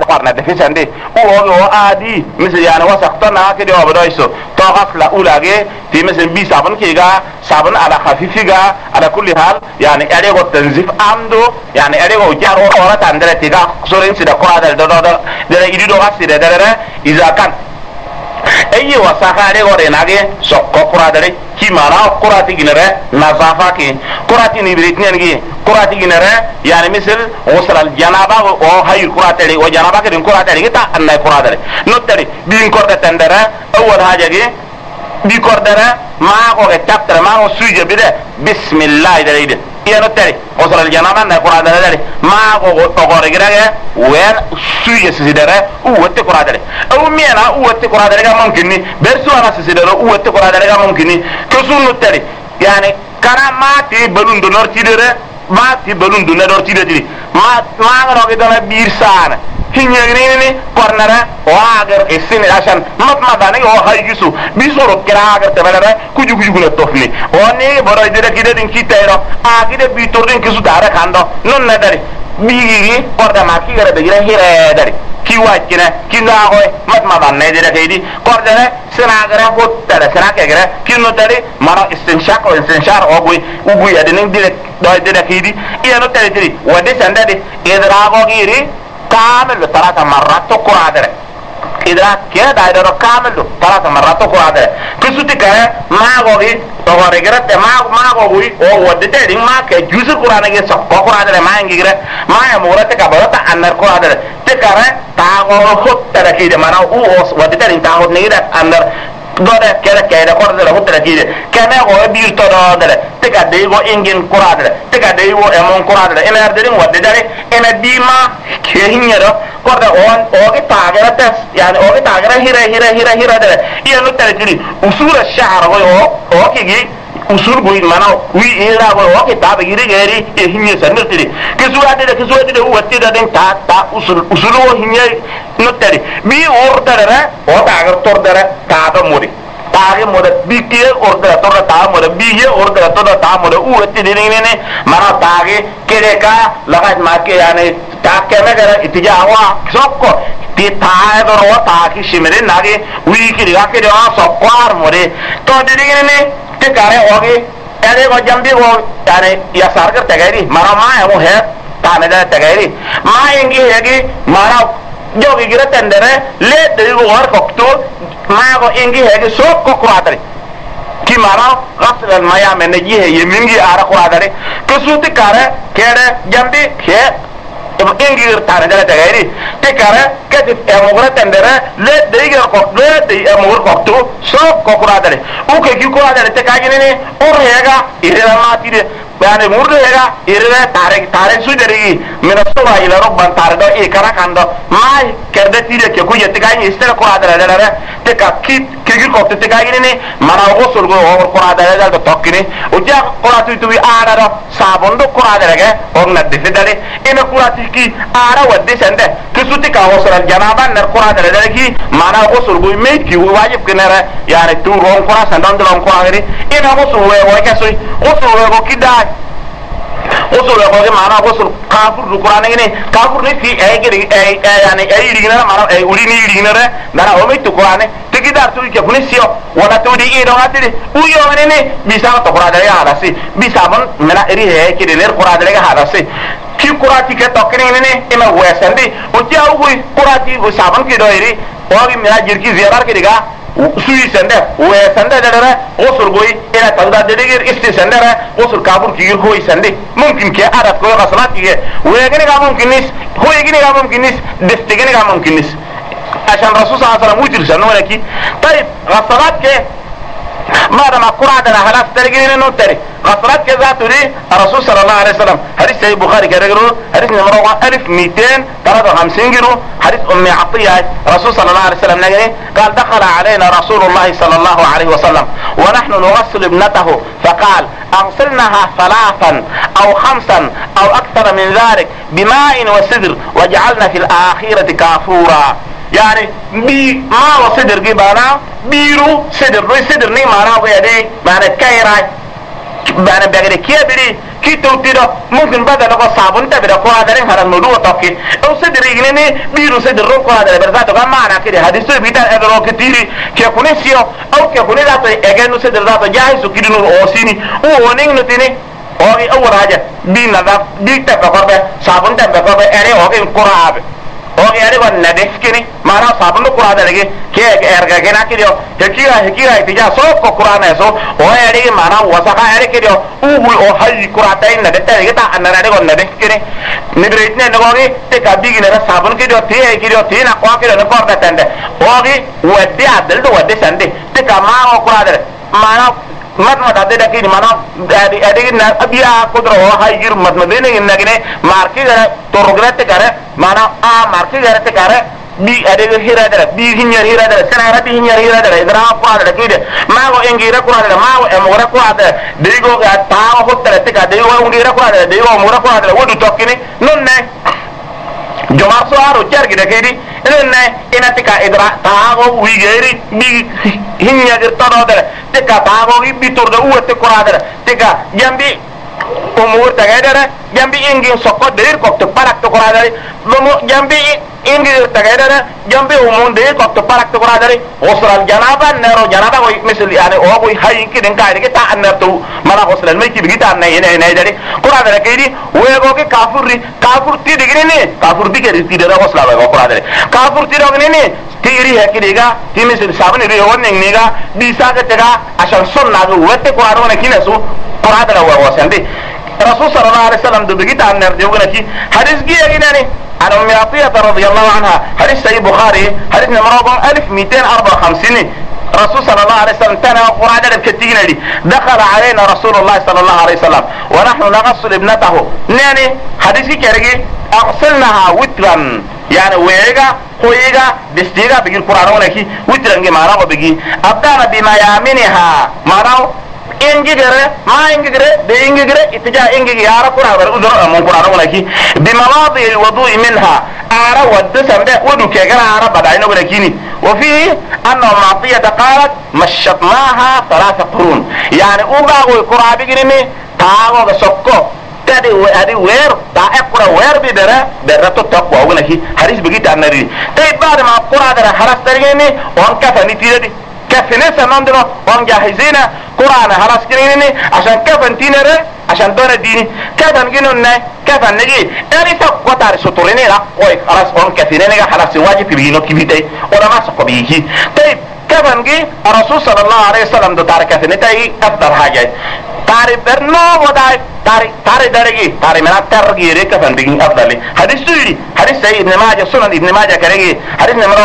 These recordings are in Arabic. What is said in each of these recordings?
qarna de fisande o adi misal yani wasaqtana ke de obodoiso to ghafla ulage ti misal bi sabun ke ga sabun ala khafifi ga ala kulli hal yani ade go tanzif amdo yani ade go jaro ora tandere ti ga sorin sida ko ada do de idi do gasire de iza kan ayi wasaka de gore nage sokko kuradare ki mara kurati ginere nazafa ki kurati ni britnen gi kurati ginere yani misal wasal al janaba o hay kuratare o janaba ke din kuratare kita annay kuradare nottari bin korda tandara awwal haja gi bi kordara ma ko ke chapter ma ko suje bide bismillah dare iya nottari wasal al janaba na kuradare dare ma ko gore girage wer suje sidere u wotte kuradare aw miena u wotte kuradare ga mumkinni bersu ana sidere u wotte kuradare ga mumkinni ko sunu tari yani karamati balun do nortidere ma ti balun do nortidere ma ngaro ke dana birsana hinyagrini kornara waagar esini ashan matma dani o haygisu bisoro kiragar tebelere kuju guna tofli oni boro ide kide din kitero agide bitordin kisu dara kando non nadari bigi korda maki gara de hire dari ki wajina ki ngaoy matma dan ne de kidi korda sena gara hottara sena ke gara kinno tari mara istinshaq o istinshar o ugu ya de dire do de kidi iya no tari tiri wade sandade idrago giri كامل 3 مرات قرادره إذا كده دايره كامل 3 مرات قرادره كسوتي كه ما غوي تغرغرت ما غوي او ودته دي ما كجوز قرانه كه سق قرادره ما انغيره ما يمورت كبرت ان قرادره تكره تاغو خطره كده ما او ودته دي تاغو نيره ان dode kere kere kordere hotere kide keme go bir to dode tega de go ingen kuradere tega de go emon kuradere ene ardere wadde dare ene bima ke hinyero korda on o ge tagera tes yani o ge tagera hira dare iya no tere tiri usura sha'r go o ke gi usul boy mana wi era go o ke tabe giri geri e hinye sanir tiri kesuwa de watti da den ta usul o hinye no tere bi ordere o tager tordere ta do modi taage moda bikiye ordere to ta moda biye ordere to ta moda u watti de ne mana taage kere ka lagat ma ke yani ta keme gara itijawa sokko ti tae do ro ta ki shimere nage wi ki ga ke do sokkar mode to de ne te kare oge ere go jambi go tane ya sargar tagari mara ma ho he ta me da tagari ma ingi hegi mara jogi gira tendere le de go war kokto ma go ingi hegi sokko kuadare ki mara ghasl al maya me ne ji he yemingi ara kuadare to suti kare kere jambi ke ingir tare dala tagari te kare ke emogre tendere le de gira ko le de emogre kokto sokko kuadare o ke ki kuadare te kagine ne or hega irela matire yani murde hega irela tare suderi mena soba ila robban tare do e kara kando mai kerde tire ke ku yete gani istere kuadare dala te ka kit ke ko te gani ne mana go sul go or kuadare dala tokkine o ja kuratu tu ara do sabondo kuadare ge on na de dale ina kuratu ki ara wadde sende kisuti ka wasal janaba nar kuadare dala ki mana go sul go me ki wajib kenara yani tu ron kura sandan do ron kuadare ina go sul we ke so go sul we go kida usul ko mana usul kafir Qur'an ngene kafir ne fi ay yani ay rigina mana ay uri ni rigina dara o metti Qur'an te gidar tu ke funisio wala to di do atire u yo ne bisa to Qur'an dare ala si bisa ban mena eri he ke de Qur'an dare ga ala si ki Qur'an ti ke to kene ne ina wesandi o ti au Qur'an ti go saban ki do eri o gi mena jirki ziyarar ke diga sui sende we sende dere usul boy ina tawda degir isti sende usul kabur kigir hoy sende mumkin ke arat ko qasrat ki we gene ga mumkin nis hoy gene ga mumkin nis deste gene ga mumkin nis عشان الرسول صلى الله عليه وسلم وجر سنه لكن طيب غسلات ke ما ما قرأت أنا خلاص ترجعني إنه تري غسلات كذا تري الرسول صلى الله عليه وسلم حديث سيد البخاري كرجله حديث نمرة 1253 جرو حديث أم عطية الرسول صلى الله عليه وسلم نجري قال دخل علينا رسول الله صلى الله عليه وسلم ونحن نغسل ابنته فقال أغسلنها 3 أو 5 أو أكثر من ذلك بماء وسدر وجعلنا في الآخرة كافورا يعني بي ما وصدر جبانا بيرو صدر ني مانا ويدي معنى كايراي bana begre kebiri ki tawtido mumkin badala ko sabun tabida ko adare haran modu tokki o sedri gnene biru sedro ko adare berzato ga mana kide hadisu bita edro kitiri ke kunesio o ke kunela to egenu sedro dato jaisu kidinu o sini o woning nutini ogi awra haja bi nada bi tabba ko be sabun tabba ko be ere ogi qur'abe ogi ere ko nadeskini mana sabun ko adare ke erga gena kidio hekira itija so ko qur'ana so o ere mana wasaka ere kidio ubul o hayi qur'ata inna de tere ta anana de gon nadeskini nibretne nogi te kabigi ne sabun kidio te na ko kidio ne korda tande ogi wadde adal do wadde sande te kama o qur'ada mana mat ade da kini mana ade na abiya kodro o hayir mat madene inna gine marki gara torograte gara mana a marki gara te gara bi ade hira dara bi hinyar hira dara sana rati hinyar hira dara idra ko ada kide ma go engira ko ada ma go emora ko ada deigo ga ta ho tara te ga deigo ngira ko ada deigo mora ko ada wodu tokkini non ne jomar so aro jargi da kidi non ne ina tika idra ta go wigeri bi hinyar todo dara te ka ta go bi turda uwate ko ada te ga jambi umur tagaydara jambi ingin sokko deir ko to parak to koradari lomo jambi ingin tagaydara jambi umun deir ko to parak to koradari usral janaba nero janaba ko misli yani o ko hayin kidin kayde ke ta annatu mala usral me kidi ta nay nay dari koradara kidi wego ke kafur ti digini ne kafur bi ke ti dara usral ko koradari kafur ti dogni ne tiri he kidiga ti misli sabani ri wonne niga bisa ke tega asal sunna go wette ko arona kinasu koradara wa wasande رسول صلى الله عليه وسلم دو بيجي عن نرجونا كي حديث جي يعني عن أم عطية رضي الله عنها حديث سيد بخاري حديث نمرة 1254 رسول صلى الله عليه وسلم تنا قرآن الكتيجنا دي دخل علينا رسول الله صلى الله عليه وسلم ونحن نغسل ابنته يعني حديث كرجي أغسلناها وترا يعني ويجا خويجا دستيجا بيجي القرآن ونكي وترا جي ما رأوا بيجي أبدأنا بما يامنها ما رأوا ingigere ma ingigere de ingigere itija ingigi yara kuna bar udro mon qur'an wala ki bi mawadi alwudu minha ara wadda sambe wudu ke gara ara badaina wala kini wa fi anna ma'tiyata qalat mashatnaha thalath qurun yani uga go qur'an bi gini taago ga sokko tadi adi wer ta ekura wer bi dara to takwa wala ki hadis bigita annari tay baad ma qur'an dara haras targeni on kafa nitidi كفنه سنندرو وان جاهزين قرآن هلاس كريني عشان كفن تينره عشان دون الديني كفن جنون كفن نجي يعني تقوى تاري سطوريني لا قوي خلاص وان كفنيني خلاص واجب بيجينو كبيتي ولا ما سقو بيجي طيب كفن جي الرسول صلى الله عليه وسلم دو تاري كفنه تاي أفضل حاجة تاري برنو وداي تاري درجي تاري منا ترجي ريك كفن بيجي أفضل حديث سوري حديث سيد ابن ماجه سنن ابن ماجه كرجي حديث نمرة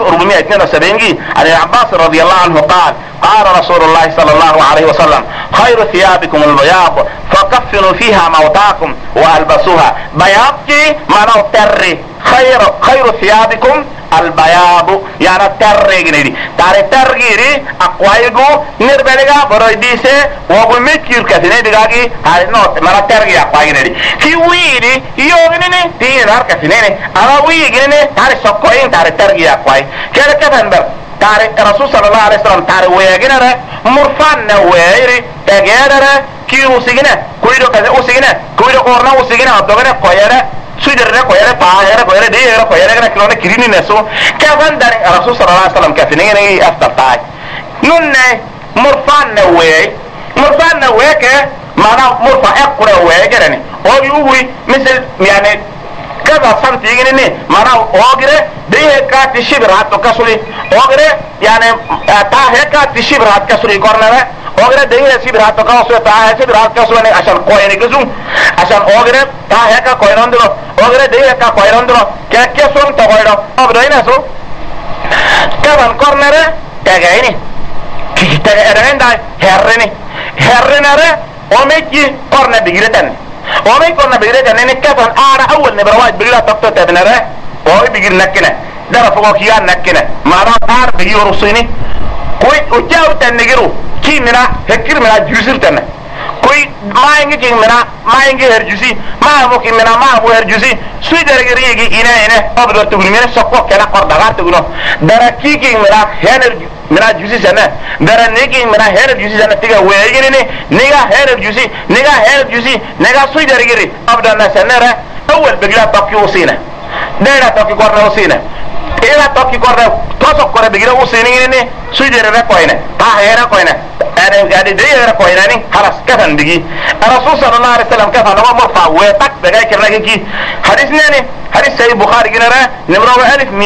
1472 عن العباس رضي الله عنه قال رسول الله صلى الله عليه وسلم خير ثيابكم البياض فكفنوا فيها موتاكم والبسوها بياضي ما تري خير ثيابكم البياض يعني تري جنيدي تري اقوايغو نربلغا برويديسه وغميكير كثيني دغاغي هاي نوت ما تري اقواي جنيدي في ويدي يوغنيني تي نار كثيني انا ويغنيني تاري سوكوين تري اقواي كده كفنبر تاري الرسول صلى الله عليه وسلم تاري ويغنره مرفان ويري تغيره كيو سيغنا كويدو كذا او سيغنا كويدو قرنا او سيغنا دوغنا كويره سيدرنا كويره باهره كويره ديره كويره كنا كلونه كريني نسو كفن دار الرسول صلى الله عليه وسلم كفنيني افتتاي نون مرفان ويك معنا مرفا اقرا ويغرني او يوي مثل يعني كذا سنت يجيني معنا اوغره ديه كات شبرات كسوري اوغره يعني تا هيك شبرات كسوري كورنره اوغره ديه شبرات كسوري تا شبرات كسوري عشان كوين كزوم عشان اوغره تا هيك كويرندرو اوغره ديه كا كويرندرو كسون تغيرو ابداينا سو كمان كورنره تاغيني تاغيرن داي هرنره اوميكي كورنر بيغرتن ومي كنا بيرجع نكفن أنا أول نبرواج بيجلا تقطع تبنره وهي بيجي نكنا ده فوق كيان نكنا ما راح أعرف بيجي ورصيني كوي وجاو تنجرو كي منا هكير منا جوزر تنا كوي ما ينجي منا ما ينجي هرجسي ما ممكن منا ما هو هرجسي سوي درجة ريجي إنا أبدا تقول منا سقوا كنا قردار تقولون دركيكي منا هنر منا جوسي سنة درنيكي منا هنر جوسي سنة تيجا ويجي نيجا هنر جوسي نيجا هنر جوسي نيجا سوي درجة ري أبدا نسنة أول بقلا توكي وسينة دينا توكي قرنا وسينة إذا توكي قرنا توسق قرنا بقلا وسينة سوي درجة كوينة تاهيرا كوينة أنا درجة كوينة ني خلاص كفن بيجي الرسول صلى الله عليه وسلم كفن هو مرفع ويتك بجاي كنا كي حديثنا ني حديث سيد البخاري جنرا نمرة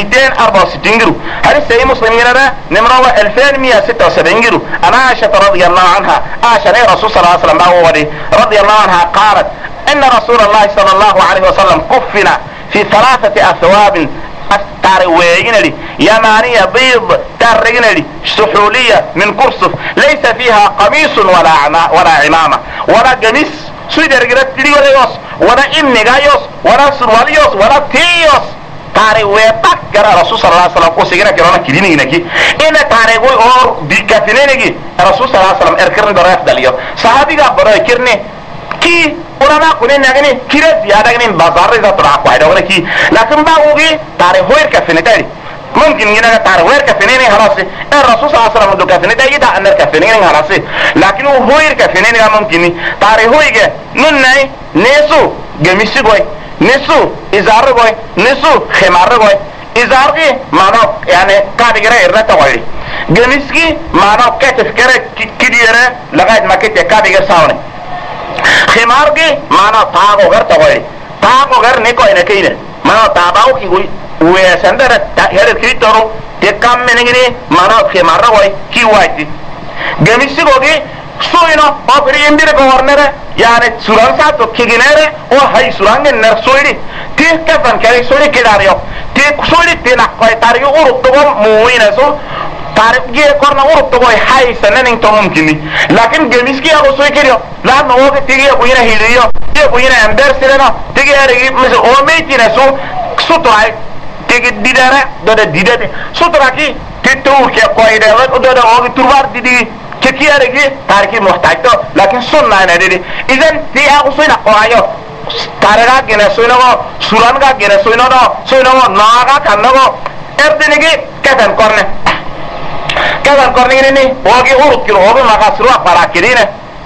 1264 جرو حديث سيد مسلم جنرا نمرة 2176 جرو أنا عائشة رضي الله عنها عائشة الرسول صلى الله عليه وسلم رضي الله عنها قالت إن رسول الله صلى الله عليه وسلم كفنا في 3 أثواب تارويجنلي يمانية بيض تارجنلي سحولية من كرسف ليس فيها قميص ولا عمامة ولا قميص سويد رجلات تريولا يوس ولا إمنيغا يوس ولا سروال يوس ولا تيوس تارويتك جرى رسول صلى الله عليه وسلم وسيجنا كرانا كديني نكي إن تاروي أور بكافينيني رسول صلى الله عليه وسلم إركرن برايف داليو صحابي قا براي كرني كي ورما كونين نغني كيرت زيادة غنين بازار إذا طلع قاعدة ولا كي لكن باوغي تاريخوير كفينتاري ممكن ينغا تاريخوير كفينيني هراسي الرسول صلى الله عليه وسلم دو كفينتاري دا أنر كفينيني هراسي لكن هوير كفينيني ممكن تاريخوير نوناي نسو جميسي غوي نسو إزار غوي نسو خمار غوي إزار غي مانو يعني كادغرا إرتا غوي جميسكي مانو كتف كره كديره لغاية ما كتف كادغر ساوني خمار के मानो तागो घर तगोई तागो घर ने कोई न कहीं मानो ताबाओ की कोई वे संदर हेर क्रिटोरो ये काम में नहीं मानो खमार रहोई की हुआ थी गमिसी को की सोइनो बापरी इंदिर गवर्नर यानी सुरंसा तो किगिनेरे ओ हाई सुरंगे नर सोइडी ती के बन के सोइडी किडारियो ती सोइडी ती ना कोई तारियो और तो मुई न सो तारिक ये करना और तो कोई हाई सननिंग तो मुमकिन लेकिन गेमिस की अगर सोई करियो ला नो के तिगे कोई ना हिलियो ये कोई ना अंदर से ना तिगे यार मिस ओ में ती ना सो तो आई तिगे दिदारा दिदे सो तो राखी तितो के कोई दे वो दो ओ तुरवार दीदी كي يارجي تاركي محتاج تو لكن سنة ندري إذن تي أقصي نقايو تارجا جنا سوينو سورانجا جنا سوينو ناغا كنغو إردنيجي كذا كورنه إني واجي أورك كيلو هذا ما قصروا براكينه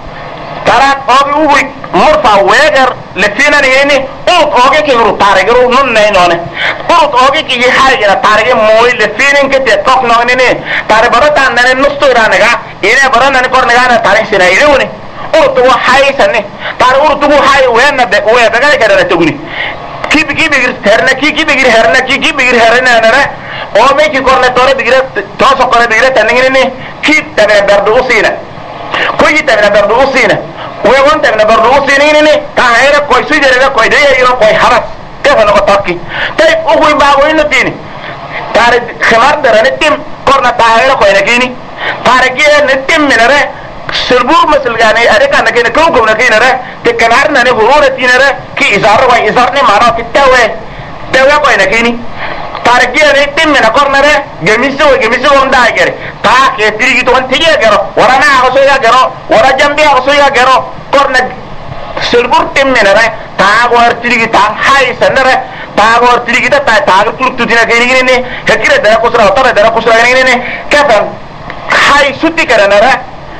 ترى أبي أبوي مرفع ويجر لفينا نيني أوك كيلو تارجرو نون أوك كي حاجة تارجي موي لفينين كده تقنع نيني تارج برا تاني نستورانجا إني برا ناني كورنجا تارج سينا يلوني أوك هاي سنة تارج أوك هاي وين بقى كده تقولي كي بيجر هرنا كي بيجر هرنا أنا أو مي كي كورنه توري بيجر توسو كورنه بيجر تانيني كي تبع بردوسينا كوي تبع بردوسينا وين تبع بردوسينا ني تاهيرا كوي سويدرا كوي دي يرو كوي حرس كيف انا بتاكي طيب اوغوي باغوي نتيني تاري خمار درانه تيم كورنه تاهيرا كوي نكيني تارجي نتيم منره سربور مثل يعني اريكا نكينه كوكو نكينه ره تكنار نني هورتينه ره كي ازار واي ازار ني مارو كتاوي تاوي كوي نكيني تارجي نتيم من كورنه جميسو وندا اگره تا كتريغي تو انتيجي اگرو ورانا اغسويا اگرو ورا جنبي اغسويا اگرو كورنه سربور تيم من ره تا ورتيغي تا هاي سنره تا ورتيغي تا تاغ تورتودينا كيني ني هكيره درا كوسرا وتر درا كوسرا ني كفن هاي سوتي كرنا ره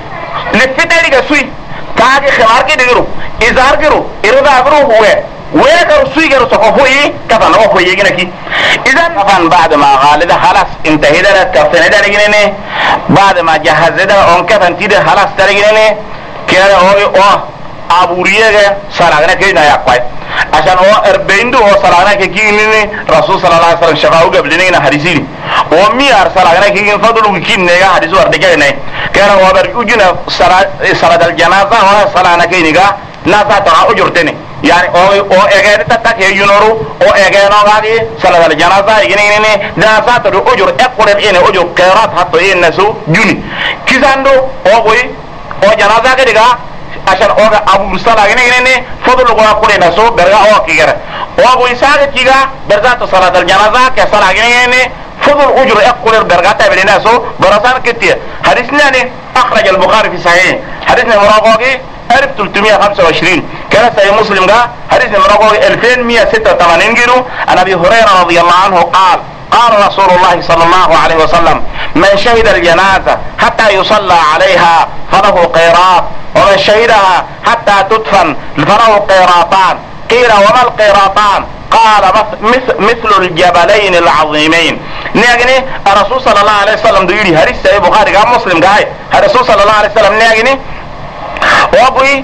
لفتاري كسوي تاغي خمار كي دغرو ازار كرو ايرو داغرو هو وين كرو سوي كرو صفوي كفن هو هو يجينكي اذا كفن بعد ما غالد خلاص انتهى ده كفن ده ني بعد ما جهز ده اون كفن تي ده خلاص تريني كده هو أبوريه سراغنا كي نايا قاي عشان هو أربعيندو هو سراغنا كي كيني رسول صلى الله عليه وسلم شفاعه قبلني هنا حديثي ومي سراغنا كي ينفضلوا كي نيجا حديثه أردكي ناي كأنه هو برجوجنا سراد الجنازة هو سراغنا كي نيجا نازا ترى أجرتني يعني أو أجر تتك يجنورو أو أجر ناقي سراد الجنازة يجيني نازا ترى أجر أقول إنه أجر كرات حتى إنسو جوني كيساندو أو كوي أو جنازة كده عشان اوغا ابو مصطفى غني فضل غوا قرينا سو برغا او كيغر او ابو اسحاق كيغا برزات صلاه الجنازه كصلاه غني فضل اجر اقول برغا تابلنا سو برسان كتير حديثنا اخرج البخاري في صحيح حديثنا مراقبي ألف 325 كان سي مسلم قال حديث نمرة 2186 جنو عن أبي هريرة رضي الله عنه قال قال رسول الله صلى الله عليه وسلم من شهد الجنازة حتى يصلى عليها فله قيراط ومن شهدها حتى تدفن فله قيراطان قيل وما القيراطان قال مثل الجبلين العظيمين نيغني الرسول صلى الله عليه وسلم ديري حديث صحيح البخاري قال مسلم قال الرسول صلى الله عليه وسلم نيغني وابوي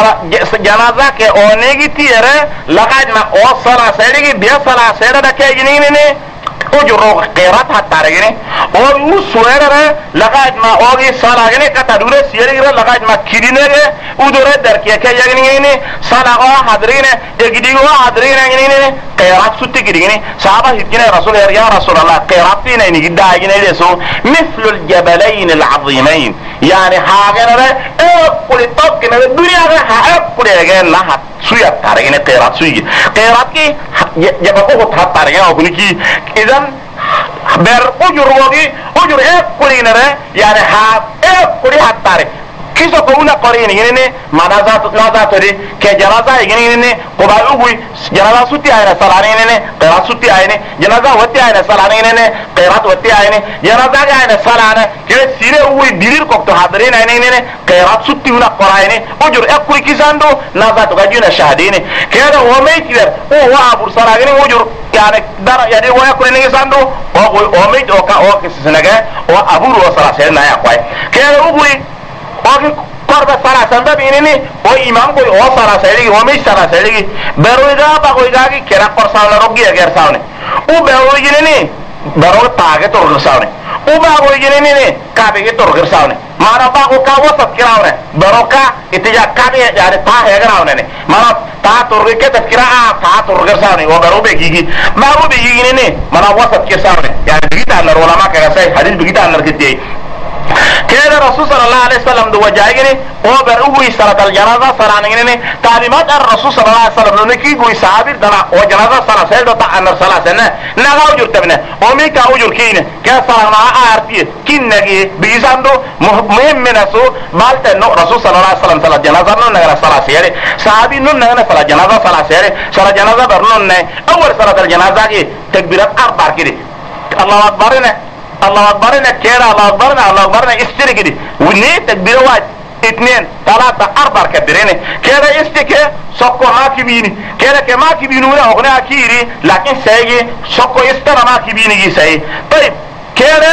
جنازة كي اونيغي تيري لغاية ما او صلاة سيريغي بيا صلاة سيرا كي ujuro qeerat hataragini o suwerere lagad ma ogi salagini katadure siyere lagad ma kidinere udure darkiya ke yagini salago hadrine egidigo hadrine ngini qeerat sutti gidini sahaba hidine rasul ya rasulullah qeeratina ni gidagine leso mithlu aljabalayn alazimayn yani haagere e kuli tokkine dunya ga ha kuli ga ha suya taragini qeerat suyi qeerat ki jabako hataragini oguniki idan ber ujur wogi ujur kulinere yani ha kuli hattare kiso ko una qorini ngene manazat ri ke janaza ngene ko ba ugu janaza sutti ayna salani ngene qirat sutti ayne janaza wati ayna salani ngene qirat wati ayne janaza ga ayna salana ke sire ugu dilir ko to hadrin ayne ngene qirat sutti una qorayne ujur kuli kisando nazat ga juna shahadine ke da wo meitiler o wa abur saragini ujur yani dara yani wo yakuri ni sando o meit o ka o kisinaga o aburu o sara sen na ya kwai ke ugu ogi korba sara sanda binini o imam ko o sara sayri o mi sara sayri beroiga ba ko igagi kera kor sawla rogi agar sawne u beroy ginini bero taage tor sawne u ba ko ginini ne ka be tor sawne mara ba ko ka wasat kirawne bero ka itija ka be yare ta he grawne ne mara ta tor ke ta kira ta tor sawne o bero be gigi ma ko be gigi ne mara wasat ke sawne yani bigita nar ulama ka sai hadith bigita nar kiti كده الرسول صلى الله عليه وسلم دو وجايني او بروي صلاه الجنازه صلانيني تعليمات الرسول صلى الله عليه وسلم نكي بو صحابي دنا او جنازه صلاه سيد تا ان صلاه سنه نغا وجر تبنه او ميكا وجر كينه كا صلاه ما ارتي كينغي بيزاندو مهم منسو بالت نو رسول صلى الله عليه وسلم صلاه جنازه نو نغا صلاه سيري صحابي نو نغا صلاه جنازه صلاه سيري صلاه جنازه برنون اول صلاه الجنازه كي تكبيرات اربع كده الله اكبر الله اكبرنا كيرا الله اكبرنا الله اكبرنا استرقدي وني تكبير واحد 2 3 4 كبرين كيرا استك سوكو ما كبيني كيرا كما كبينو هنا كيري لكن سيجي سوكو استر ما كبيني سي طيب كيرا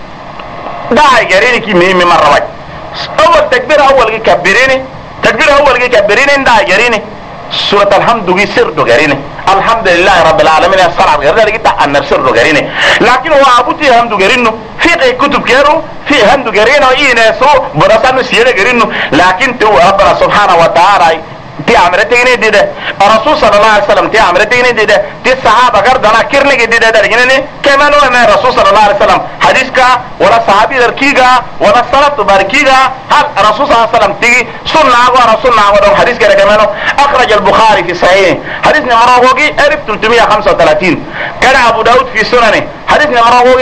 داعي غيري كي مي مره واحد اول تكبير اول كبريني تكبير اول كبريني داعي غيري سورة الحمد دي سر دو غريني الحمد لله رب العالمين الصلاة غير ذلك أن سر دو غريني لكن هو أبوتي هم دو غرينو في كتب كيرو في هم دو غرينو إينسو برسانو سيرة غرينو لكن تو ربنا سبحانه وتعالى تي عمرتيني دي ده الرسول صلى الله عليه وسلم تي عمرتيني دي ده تي الصحابة غردنا كيرني دي ده درجنني كمان هو من الرسول صلى الله عليه وسلم حديث كا ولا صحابي دركيغا ولا صلاة باركيغا هل الرسول صلى الله عليه وسلم تيجي سنة ورسولنا ودون حديث كده كمان أخرج البخاري في صحيح حديث نمرة هوجي 1335 كان أبو داود في سننه حديث نمرة هوجي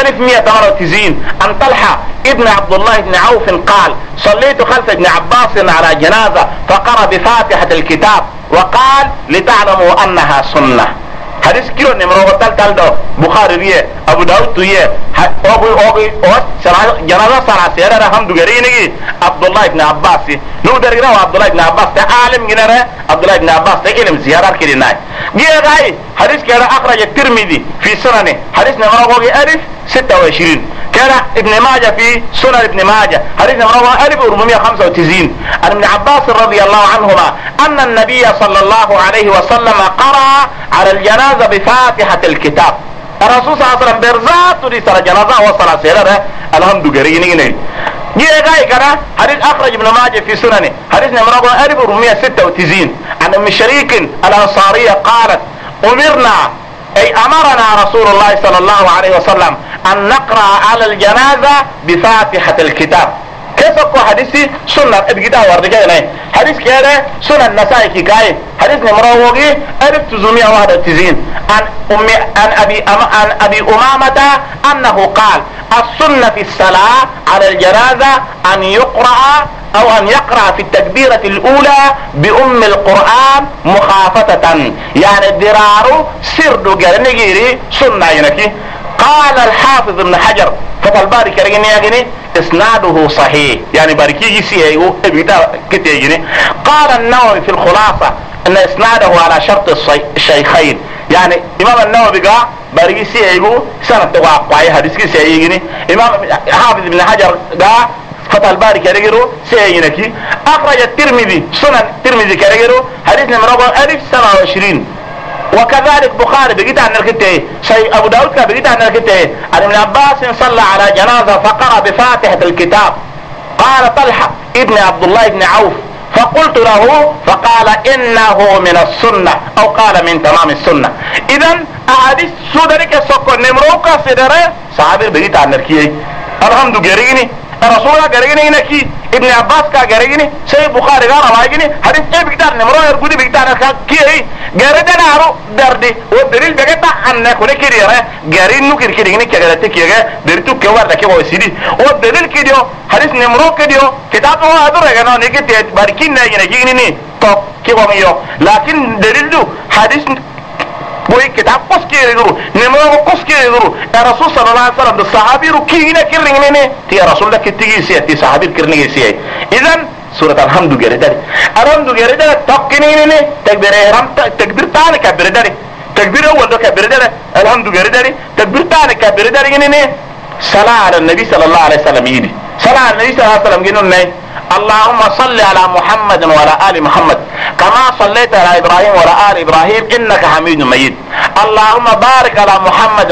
3198 عن طلحة ابن عبد الله بن عوف قال صليت خلف ابن عباس على جنازة فقرأ بفاتحة الكتاب وقال لتعلموا أنها سنة حديث كيلو نمرة تل دو بخاري بيه أبو داود تويه أوغي جنازة صلاة سيارة رحم دوغريني عبد الله بن عباس نو درغنا عبد الله بن عباس عالم جنره عبد الله بن عباس علم زيارة كديناي جيه غاي حديث كده أخرج الترمذي في سننه حديث نمرة هوغي 26 كان ابن ماجه في سنن ابن ماجه حديث نمرة 1495 عن ابن عباس رضي الله عنهما أن النبي صلى الله عليه وسلم قرأ على الجنازة بفاتحة الكتاب الرسول صلى الله عليه وسلم برزات رسالة جنازة وصلاة سيرة الحمد لله جيه غاي كده حديث أخرج ابن ماجه في سننه حديث نمرة 1496 عن ام شريك الأنصارية قالت أمرنا أي أمرنا رسول الله صلى الله عليه وسلم أن نقرأ على الجنازة بفاتحة الكتاب كيف أقول حديثي سنة ابقيتها وردكي حديث كده سنة النسائي كاي حديث نمروغي 1991 عن أبي أمامة أنه قال السنة في الصلاة على الجنازة أن يقرأ او ان يقرأ في التكبيرة الاولى بام القرآن مخافتة يعني درارو سردو جرنجيري سنة ينكي. قال الحافظ ابن حجر فتح الباري كريني يغني اسناده صحيح يعني باركي سيئو ابدا كتيجني. قال النووي في الخلاصة ان اسناده على شرط الشيخين يعني امام النووي قال باركي سيئو سنة واقعي حديث سيئيني. امام حافظ ابن حجر قال فتح الباري كريرو سيئينكي. اخرج الترمذي سنن الترمذي كريرو حديث نمرة 1027. وكذلك بخاري بقيت عن الكتاب شيء ابو داود بقيت عن الكتاب عن ابن عباس صلى على جنازة فقرأ بفاتحة الكتاب. قال طلحة ابن عبد الله بن عوف فقلت له فقال انه من السنة او قال من تمام السنة. اذا احاديث سودرك سوكو نمروكا سدره صحابي بقيت عن الكتاب الحمد لله الرسول غريني نكي ابن عباس كا غريني سي بخاري غا روايني حديث اي بيتار نمرو يرغودي بيتار كي غردنا ارو دردي ودليل بغتا ان كوني كيريره غرين نو كيركيني كغلاتي كيغا درتو كوار دكي وسيدي ودليل كيديو حديث نمرو كيديو كتاب هو ادو رغنا نيكي باركين نيجي ني تو كي بوميو لكن دليل دو حديث boy kitab koskere duru nemo koskere duru ya rasul sallallahu alaihi wasallam sahabi rukina kirni ne ti rasul da kitigi si ti sahabi kirni si idan surat alhamdu geredari alhamdu geredari tokkini ne takbir ihram takbir tani kabir dari takbir awwal do kabir dari alhamdu geredari takbir tani kabir dari ne sala ala nabi sallallahu alaihi wasallam yidi sala ala nabi sallallahu alaihi wasallam ginun ne اللهم صل على محمد وعلى آل محمد كما صليت على إبراهيم وعلى آل إبراهيم إنك حميد مجيد. اللهم بارك على محمد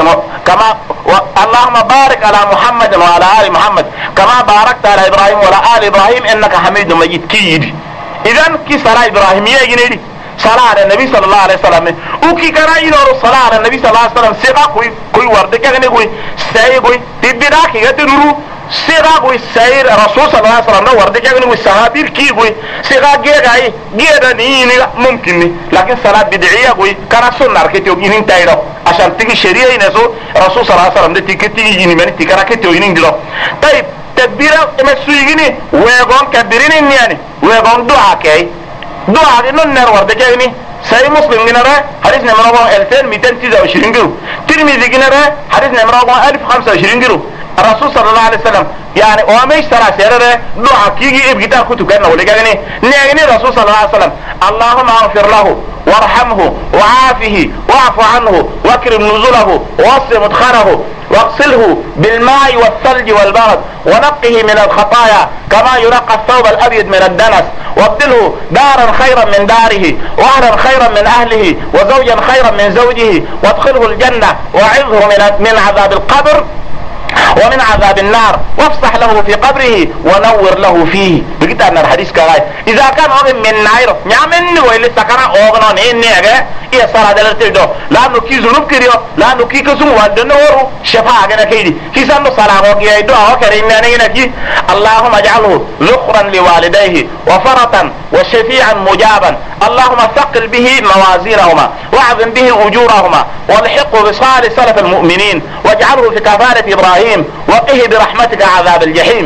اللهم بارك على محمد وعلى آل محمد كما باركت على إبراهيم وعلى آل إبراهيم إنك حميد مجيد. كيد إذا كي صلاة إبراهيمية جنيدي صلاة على النبي صلى الله عليه وسلم وكي كان ينور صلاة على النبي صلى الله عليه وسلم سيقا كوي وردك كوي سيقا كوي تبداك يتنورو سيغا بوي سير رسول صلى الله عليه وسلم ورد جاغني والصحابي كي بوي سيغا جيغاي جيدا ني ممكن لكن صلاه بدعيه بوي كان سنه ركيتو ينين تايرو عشان تيجي شريعه ينسو رسول صلى الله عليه وسلم دي تيجي يني من تي كراكيتو ينين دلو. طيب تكبيره مسويغني ويغون كبيرين يعني ويغون دعاء كاي دعاء نون نر ورد جاغني سي مسلم جنره حديث نمره 2229 جرو ترمذي جنره حديث نمره 1025 جرو الرسول صلى الله عليه وسلم يعني وامش ترى سيره دعاء كيجي ابغيتا كنت كان ولا جاني نيغني الرسول صلى الله عليه وسلم اللهم اغفر له وارحمه وعافه واعف عنه واكرم نزله ووسع مدخله واغسله بالماء والثلج والبرد ونقه من الخطايا كما ينقى الثوب الابيض من الدنس وابدله دارا خيرا من داره واهلا خيرا من اهله وزوجا خيرا من زوجه وادخله الجنة واعذه من عذاب القبر ومن عذاب النار وافسح له في قبره ونور له فيه. بقيت أن الحديث كغاية إذا كان أغن من نايرو نعمل وإلي سكنا أغنون إني أغا إيه صلاة دلتك دو لأنه كي ذنوب كريو لأنه كي كسوم والدنورو شفاء أغنى كيدي كي سنو صلاة وكي دعا وكريم أغنى اللهم اجعله ذخرا لوالديه وفرطا وشفيعا مجابا. اللهم ثقل به موازينهما واعظم به أجورهما والحقه بصالح سلف المؤمنين واجعله في كفالة إبراهيم وقه برحمتك عذاب الجحيم.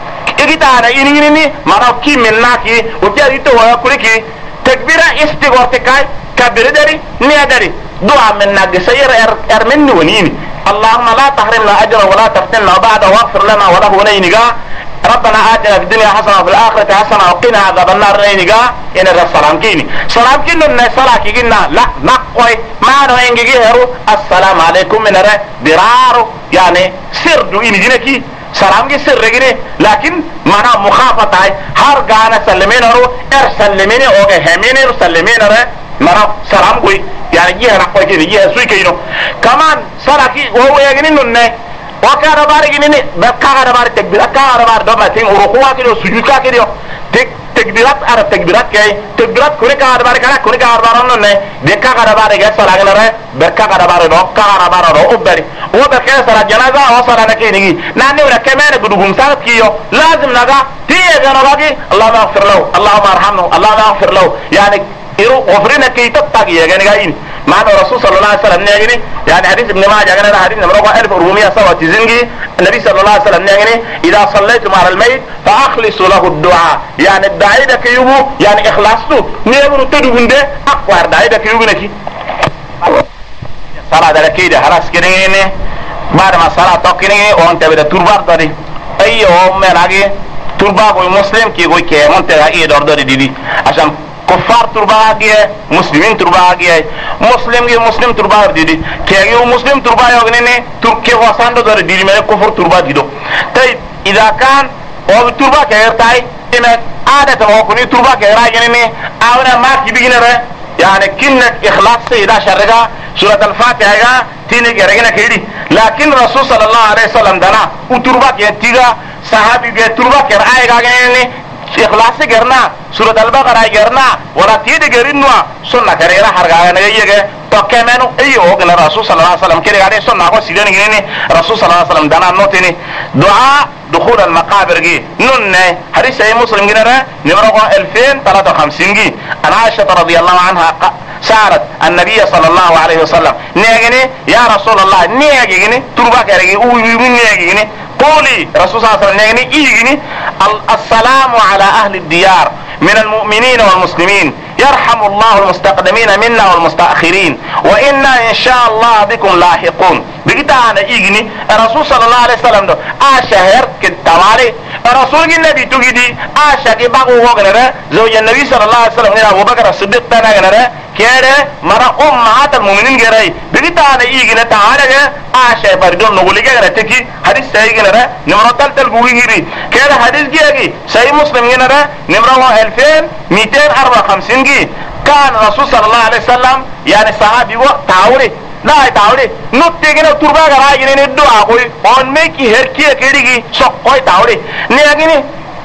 اجتانا إنيني مرافكي مناكي وجاريتو ويقولكي تكبيرا استغورتكاي كبير داري نيا داري دعا منك سير ارمني ونيني. اللهم لا تحرمنا أجر ولا تفتنا بعد واغفر لنا وله نينيقا ربنا آتنا في الدنيا حسنة وفي الآخرة حسنة وقنا عذاب النار نينيقا إن السلام كيني سلام كيني إن السلام كينا لا نقوي ما نوينجي هرو السلام عليكم من درارو يعني سردو إني جنكي سلام كي سر رجني لكن منا مخافة هاي هر غانا سلمين هرو سلمين اوكي همين سلمين هرو منا سلام كوي يعني جيه نقوي كيني جيه سوي كينو كمان سلاكي وهو يجنين نونه وكذا بارك جنين بكذا بارك تكبير كذا بارك دوما تين وركوع كيلو سجود كيلو تكبيرات أرب تكبيرات كي تكبيرات كوني كذا بارك كذا كوني كذا بارك نونه بكذا بارك جالس سلاك نره بكذا بارك دو كذا بارك دو أبدي هو بكذا سلاك جنازة أو سلاك كيني ناني ولا كمان بدوهم سالك كيو لازم نجا تيه جنابي اللهم اغفر له اللهم ارحمه اللهم اغفر له يعني غفرنا كي تبتغي يعني معنى الرسول صلى الله عليه وسلم نيجي يعني حديث ابن ماجه كان حديث نمبر 1497 النبي صلى الله عليه وسلم نيجي اذا صليتم على الميت فاخلصوا له الدعاء يعني الداعي ده كيوبو يعني اخلاصته نيبرو تدوند اقوار داعي ده كيوبو نكي صلاه ده كده خلاص كده بعد ما صلاه توكيني وانت بده تربار داري اي يوم مراجي تربا کوئی مسلم کی کوئی کہ منتها ايه دور دور دي عشان كفار تربا گیا مسلمين تربا گیا مسلم کی مسلم تربا دي كيو مسلم تربا يغني تركي وسان دور دي میں كفر تربا دي طيب اذا كان او تربا كيرتاي ان عاده او كني تربا كيراي يعني اونا ما كي بيجنره يعني كنك اخلاص سيدا شرغا سوره الفاتحه تيني گرگنا كيدي لكن رسول صلى الله عليه وسلم دنا وتربا كيتيغا صحابي کے تربا کر آئے گا گئے اخلاص سے کرنا سورۃ البقرہ کرنا ولا تید گرینوا سننا کرے رہا ہر گا نہیں ہے تو کہ میں نو ایو کہ رسول صلی اللہ علیہ وسلم کرے گا سننا کو سیدھے نہیں رسول صلی اللہ علیہ وسلم دنا نوتنی دعاء دخول المقابر کی نن حدیث صحیح مسلم کی نمبر 2053 کی ان عائشہ رضی اللہ عنها سارت النبي صلى الله عليه وسلم نيغني يا رسول الله نيغني تربا كرغي او نيغني قولي رسول الله صلى الله عليه وسلم نيغني السلام على اهل الديار من المؤمنين والمسلمين يرحم الله المستقدمين منا والمستأخرين وإنا إن شاء الله بكم لاحقون بقيت أنا إيجني الرسول صلى الله عليه وسلم ده أشهر كتواري الرسول النبي تجدي أشهر كباقو وغنره زوج النبي صلى الله عليه وسلم أبو بكر الصديق تنا غنره كده مرا أمهات المؤمنين غيري بقيت أنا إيجني تعالى أشهر بردون نقولي غيره تكي حديث سيء غنره نمرة ثالثة البوغيري كده حديث جيجي سيء مسلم غنره نمرة 2254 كان الرسول صلى الله عليه وسلم يعني صحابي تعوري لا تعوري نتيجة تربا غراي نه الدعاء کوئی on ميكي هركي كيدي سوكوي تعوري نيغني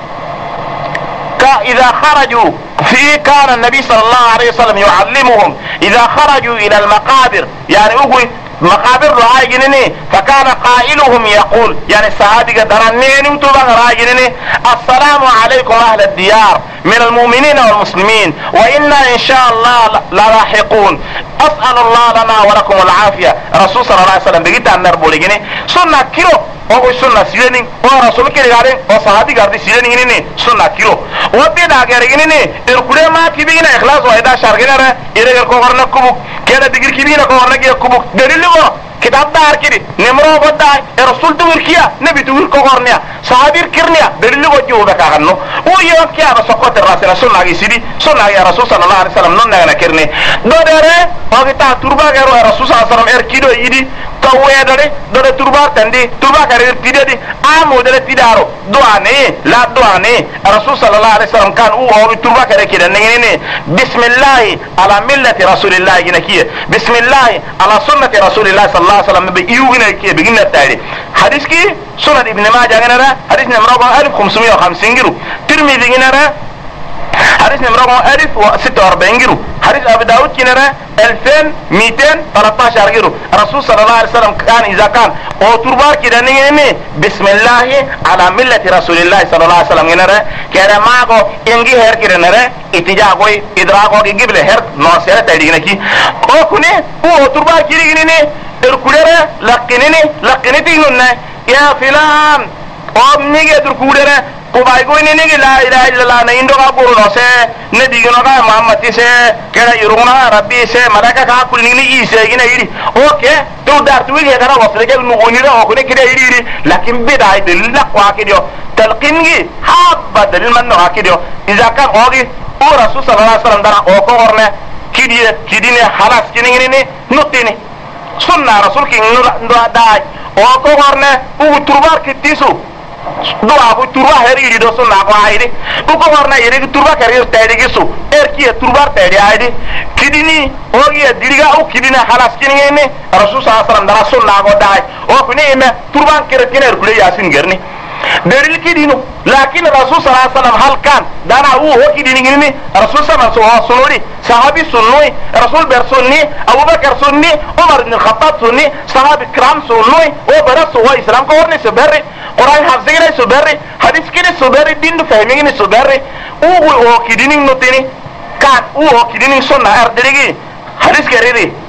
إذا خرجوا في كان النبي صلى الله عليه وسلم يعلمهم إذا خرجوا إلى المقابر يعني أقول مقابر رأي جنني فكان قائلهم يقول يعني الصحابي درنين وتبغى رأي جنني السلام عليكم أهل الديار من المؤمنين والمسلمين وإنا إن شاء الله للاحقون أسأل الله لنا ولكم العافية رسول صلى الله عليه وسلم بقيت أن نربولي جنني سنة كيلو او سنة سيدني ورسول كي غارين وصحابي غاردي سيدني جنني سنة كيلو وبيدا غارين الكل ما كبينا إخلاص وإذا شارجنا إذا كورنا كوب كذا بيجي كبينا كورنا كي كوب دليل كتاب دار كده نمرو بدا الرسول تقول كيا نبي تقول كورنيا صحابي كرنيا دليل وجهه بكانو ويوم كيا بسقط الرسول صلى الله عليه وسلم صلى يا رسول صلى الله عليه وسلم نون كرني دودره وقتا تربا غير الرسول صلى الله عليه وسلم اركيدو يدي توي دره تربا تندي تربا كرير تيدي امو دره تيدارو دواني لا دواني الرسول صلى الله عليه وسلم كان هو تربا كرير كده نيني بسم الله على ملة رسول الله جنكيه بسم الله على سنة رسول الله صلى الله عليه وسلم بيوغنا كي بيجينا التاريخ حديث كي سنة ابن ماجه جنرا حديث نمبر 1550 جرو ترمذي جنرا حديث نمبر 1046 جرو حديث ابي داود جنرا 2213 جرو الرسول صلى الله عليه وسلم كان اذا كان او تربار كده نيني بسم الله على ملة رسول الله صلى الله عليه وسلم جنرا كده ماغو انجي هر كده نرا اتجاه کوئی ادراكو کی قبل هر نوسيره تدينا كي او كني او تربار كده نيني الكوليرا لقنتي نونا يا فلان ام نيجي الكوليرا وبايقول نيجي لا اله الا الله نيندو كابورو نوسه نديغنو كا محمد سي كدا يرونا ربي سي ملائكه كا كل نيجي يسي كده يدي اوكي تو دار توي كده وصل كده نغنيرا وكني كده يدي لكن بدايه دلق واكديو تلقيني حب دليل منو واكديو اذا كان اوغي او رسول صلى الله عليه وسلم دارا او كورنا كيدي خلاص كيني نوتيني سنة رسول كي ندوا داي او ko horne u turbar kittisu do abu turba heri do sunna ko ayde u ko horne yeri turba kari tayde gisu erki turbar tayde ayde kidini o ye diriga u kidina halas kinene rasul sallallahu alaihi wasallam dara sunna ko dai o ko ne me turban kere kiner kule yasin gerni دليل كدينو لكن الرسول صلى الله عليه وسلم هل كان دانا هو كديني غني الرسول صلى الله عليه وسلم سنوري صحابي سنوي رسول برسوني ابو بكر سني عمر بن الخطاب سني صحابي كرام سنوي وبرس هو اسلام كورني سبري قران حفظي سبري حديث كده سبري دين فهمي سبري هو كديني نوتيني كان هو كديني سنة اردريغي حديث كريري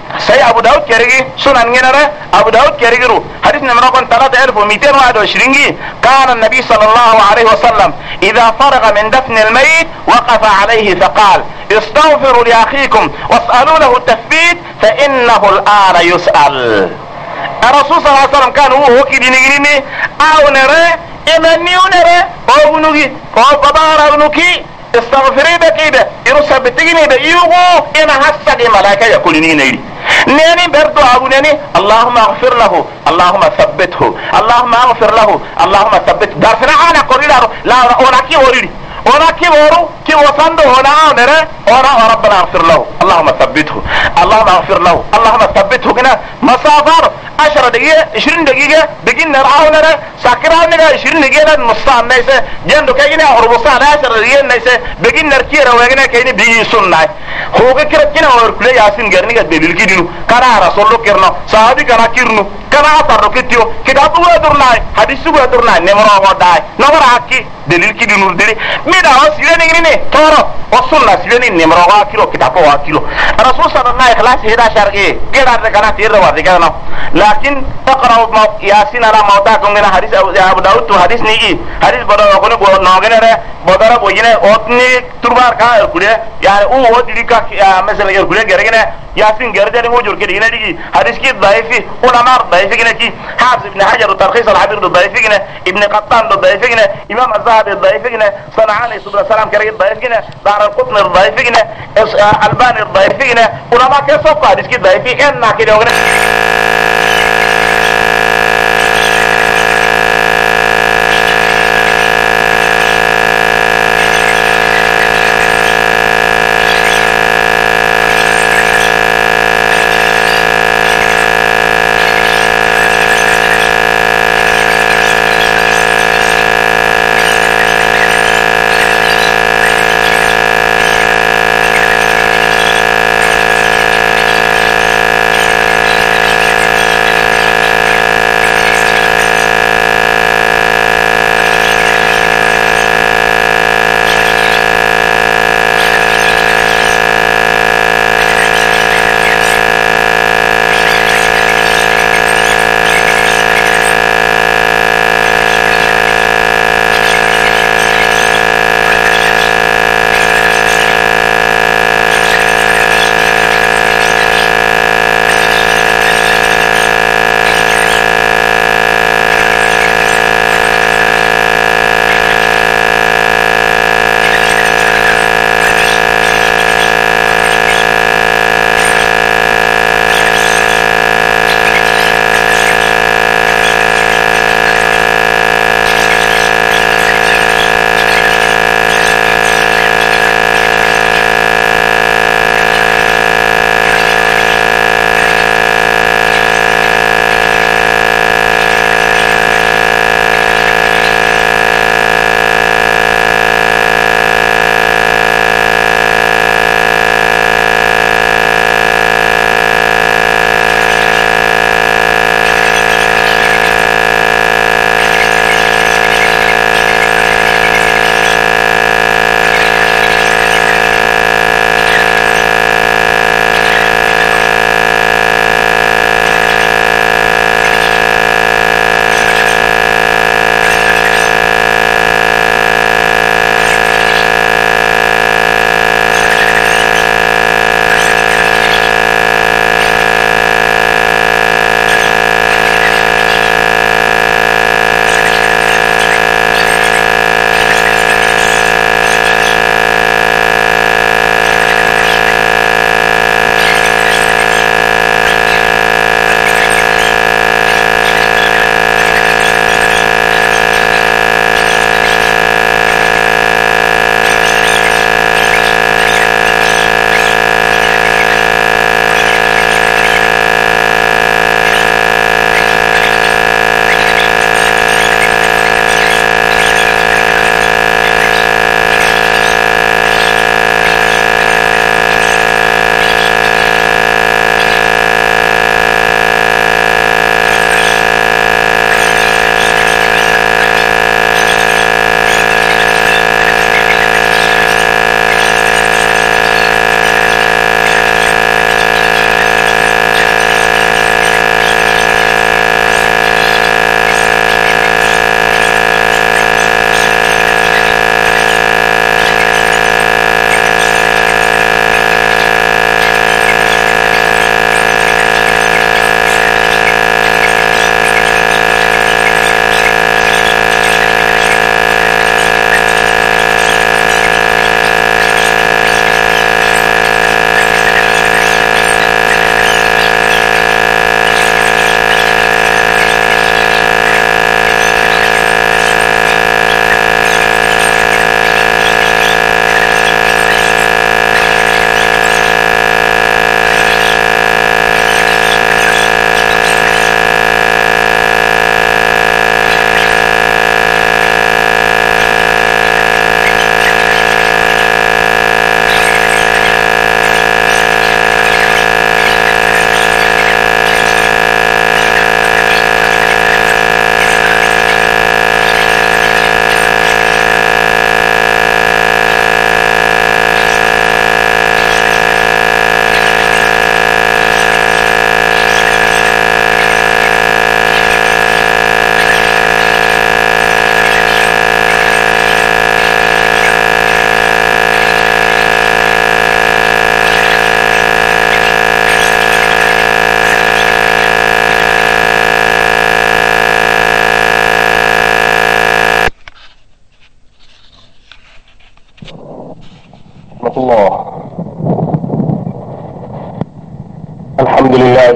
سي ابو داود كريجي سنن جنره ابو داود كريجرو حديث نمبر 3221 كان النبي صلى الله عليه وسلم اذا فرغ من دفن الميت وقف عليه فقال استغفروا لاخيكم واسالوا له التثبيت فانه الان يسال. الرسول صلى الله عليه وسلم كان هو كده نجريني او نرى امني نرى او بنوكي او بابا بنوكي استغفري بكيده يرسل بتجيني بيوغو انا حسد ملائكه يقولني نيري نيني بردو ابو نيني اللهم اغفر له اللهم ثبته اللهم اغفر له اللهم ثبته دارسنا انا قريرا لا انا كي وريدي انا كي ورو كي وصندو هنا نرى انا ربنا اغفر له اللهم ثبته اللهم اغفر له اللهم ثبته هنا مسافر 10 دقيقه 20 دقيقه بقين نرعاه نرى ساكراه نرى 20 دقيقه نص ساعه نيسه جندو كاينه ربع ساعه 10 دقيقه نيسه بقين نركيره وغنا كاينه بي سنه هو كركنا وركله ياسين غرنيغا دليل كنا رسول كرنا صحابي كنا كيرنو كنا اثر كتيو كتاب ودرنا حديث ودرنا نمر وداي نمر حكي دليل كدي نور دليل ميدا وسيلني غني تورو وصلنا سيلني نمر واكيلو كتاب واكيلو الرسول صلى الله عليه وسلم 11 ايه كده كنا تير وذكرنا لكن تقرا ياسين على موتاكم من حديث ابو داود حديث نيجي حديث بدر كونو نوغنره بدر بوجينه اوتني تربار كا كده يعني او ديكا مثلا يركله غرغنه ياسين غرجاني مو جور كده هنا دي حديث كي ضعيف علماء ضعيف كده كي حافظ ابن حجر تلخيص الحبير ضعيف كده ابن قطان ضعيف كده امام الذهبي ضعيف كده صنعاني صدر السلام كريم ضعيف كده دار القطن ضعيف كده الباني ضعيف كده علماء كيف حديث كي ضعيف ان كده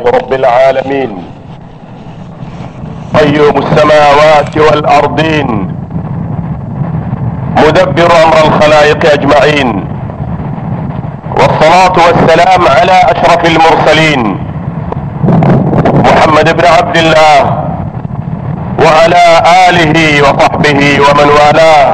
رب العالمين قيوم السماوات والأرضين مدبر أمر الخلائق أجمعين، والصلاة والسلام على أشرف المرسلين محمد بن عبد الله وعلى آله وصحبه ومن والاه.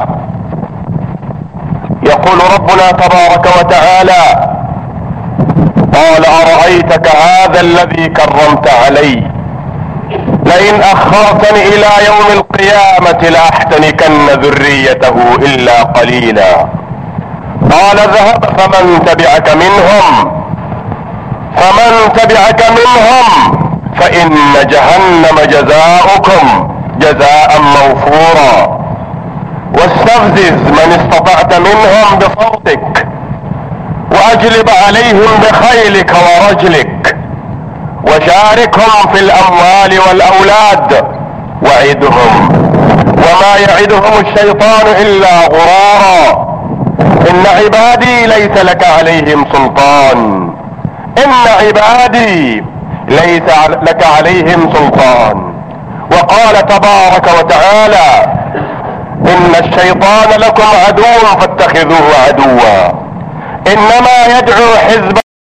يقول ربنا تبارك وتعالى: قال أرأيتك هذا الذي كرمت علي لئن أخرتني إلى يوم القيامة لأحتنكن ذريته إلا قليلا. قال اذهب فمن تبعك منهم فإن جهنم جزاؤكم جزاء موفورا واستفزز من استطعت منهم بصوتك واجلب عليهم بخيلك ورجلك وشاركهم في الاموال والاولاد وعدهم وما يعدهم الشيطان الا غرورا. ان عبادي ليس لك عليهم سلطان وقال تبارك وتعالى: ان الشيطان لكم عدو فاتخذوه عدوا انما يدعو حزبه